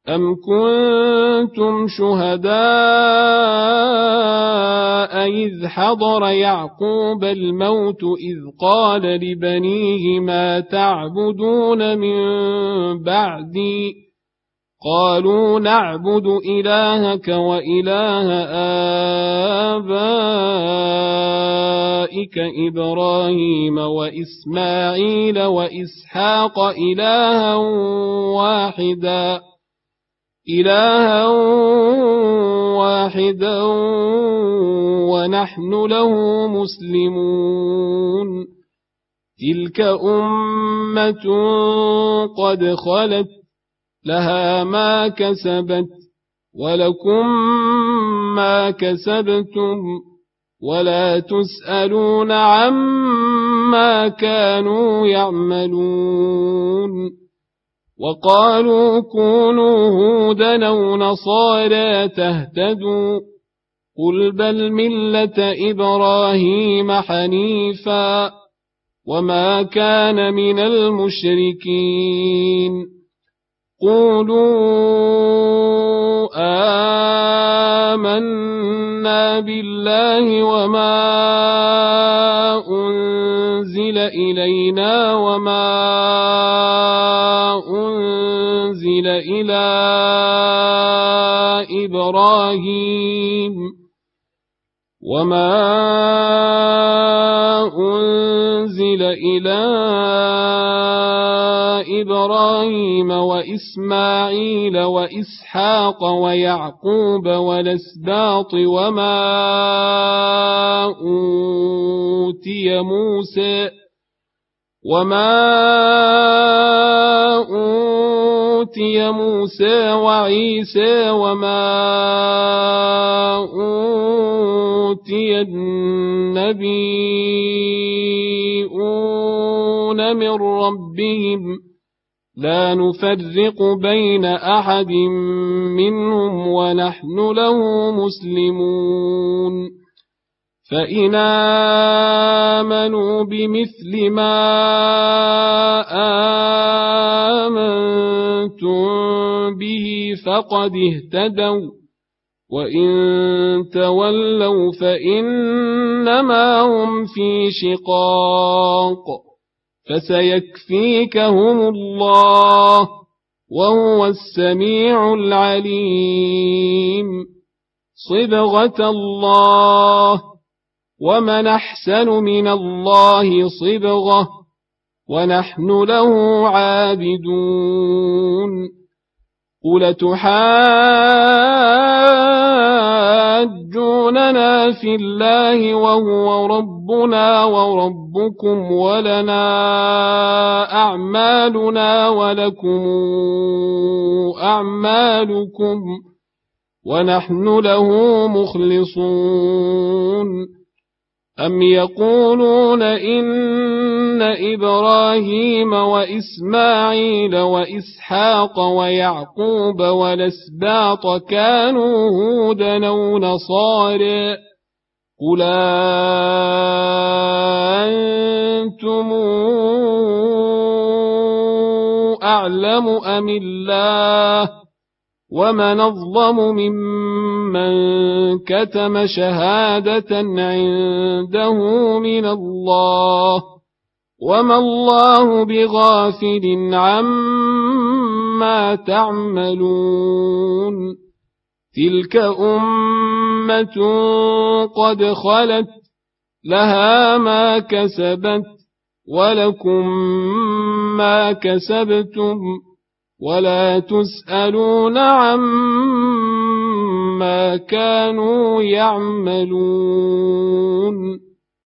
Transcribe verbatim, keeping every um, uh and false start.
أم كنتم شهداء إذ حضر يعقوب الموت إذ قال لبنيه ما تعبدون من بعدي قالوا نعبد إلهك وإله آبائك إبراهيم وإسماعيل وإسحاق إلها واحدا إلها واحدا ونحن له مسلمون تلك أمة قد خلت لها ما كسبت ولكم ما كسبتم ولا تسألون عما كانوا يعملون وقالوا كونوا هودا أو نصارى تهتدوا قل بل ملة إبراهيم حنيفا وما كان من المشركين قولوا آمنا بالله وما أنزل إلينا وما أنزل إلى إبراهيم وما أنزل إلى إبراهيم وإسماعيل وإسحاق ويعقوب والأسباط وما أوتي موسى وما أوتي موسى وعيسى وما أوتي النبيون من ربهم لا نفرق بين أحد منهم ونحن له مسلمون فإن آمنوا بمثل ما آمنتم به فقد اهتدوا وإن تولوا فإنما هم في شقاق فسيكفيكهم الله وهو السميع العليم صبغة الله ومن أحسن من الله صبغة ونحن له عابدون قل تحاجوننا في الله وهو ربنا وربكم ولنا أعمالنا ولكم أعمالكم ونحن له مخلصون أم يقولون إن إبراهيم وإسماعيل وإسحاق ويعقوب والأسباط كانوا هودا أو نصارى قل أنتم أعلم أم الله ومن أظلم ممن كتم شهادة عنده من الله وما الله بغافل عما تعملون تلك أمة قد خلت لها ما كسبت ولكم ما كسبتم ولا تسألون عما كانوا يعملون